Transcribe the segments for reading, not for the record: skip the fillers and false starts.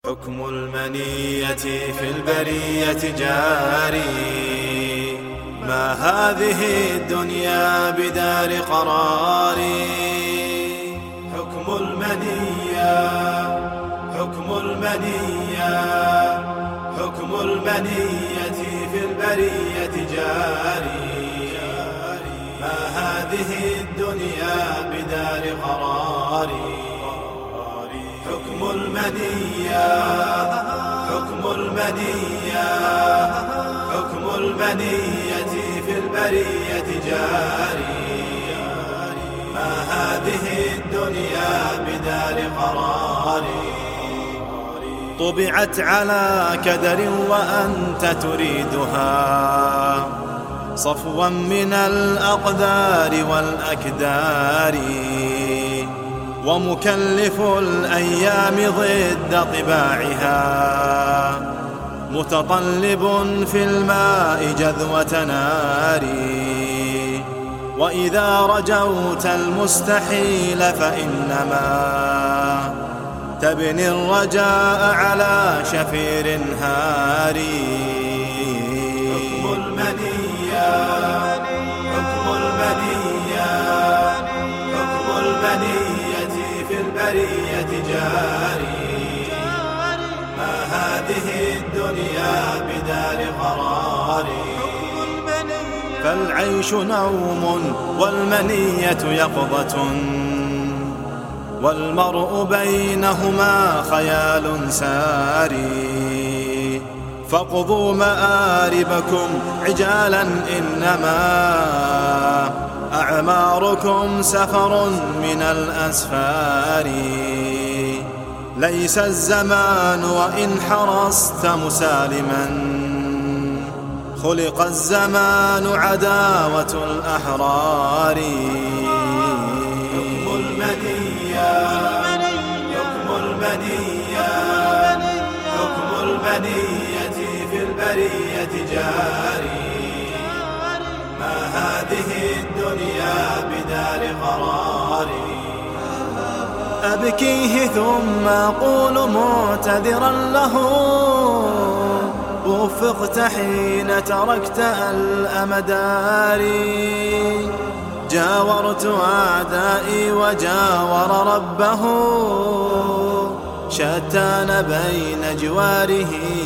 حكم المنية في البرية جاري، ما هذه الدنيا بدار قرار. حكم المنية حكم المنية حكم المنية في البرية جاري، ما هذه الدنيا بدار قرار. حكم المنية حكم المنية حكم المنية في البرية جاري، ما هذه الدنيا بدار قرار. طبعت على كدر وأنت تريدها صفوا من الأقدار والأكدار، ومكلف الأيام ضد طباعها متطلب في الماء جذوة نار. وإذا رجوت المستحيل فإنما تبني الرجاء على شفير هاري. حكم المنية حكم المنية حكم المنية في البرية جاري، ما هذه الدنيا بدار قرار. فالعيش نوم والمنية يقظة، والمرء بينهما خيال ساري. فاقضوا مآربكم عجالا، إنما أعماركم سفر من الأسفار. ليس الزمان وإن حرصت مسالما، خلق الزمان عداوة الأحرار. حكم المنية حكم المنية حكم المنية في البرية جاري، ما هذه الدنيا بدار قرار. أبكيه ثم أقول معتذرا له، وفقت حين تركت الأمدار. جاورت أعدائي وجاور ربه، شتان بين جواره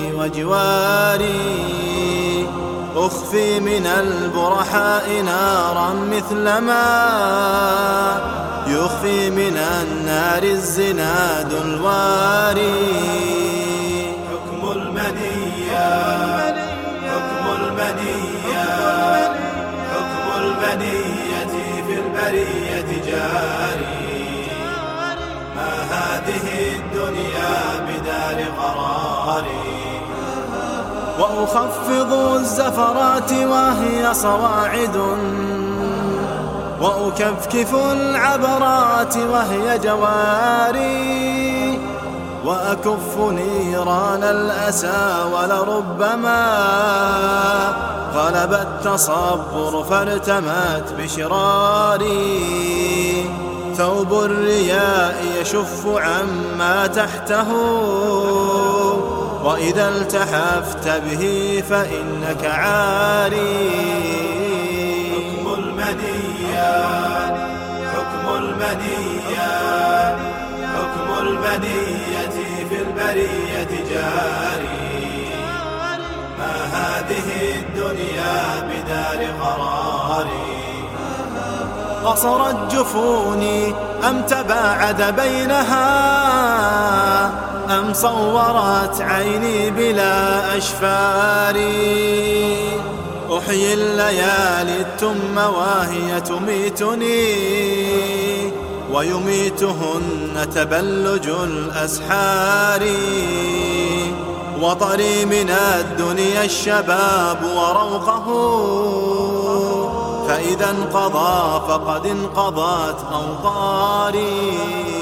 وجواري. أخفي من البرحاء نارا مثلما يخفي من النار الزناد الواري. حكم المنية حكم المنية حكم المنية في البرية جاري، ما هذه الدنيا بدار قرار. وأخفض الزفرات وهي صواعد، وأكفكف العبرات وهي جواري. وأكف نيران الأسى ولربما غلب التصبر فارتمت بشراري. ثوب الرياء يشف عما تحته، وإذا التحفت به فإنك عاري. حكم المنية حكم المنية حكم المنية في البرية جاري، ما هذه الدنيا بدار قرار. قصرت جفوني أم تباعد بينها، أم صورت عيني بلا أشفار. أحيي الليالي التم وهي تميتني، ويميتهن تبلج الأسحار. وطري من الدنيا الشباب وروقه، فإذا انقضى فقد انقضت أوطاري.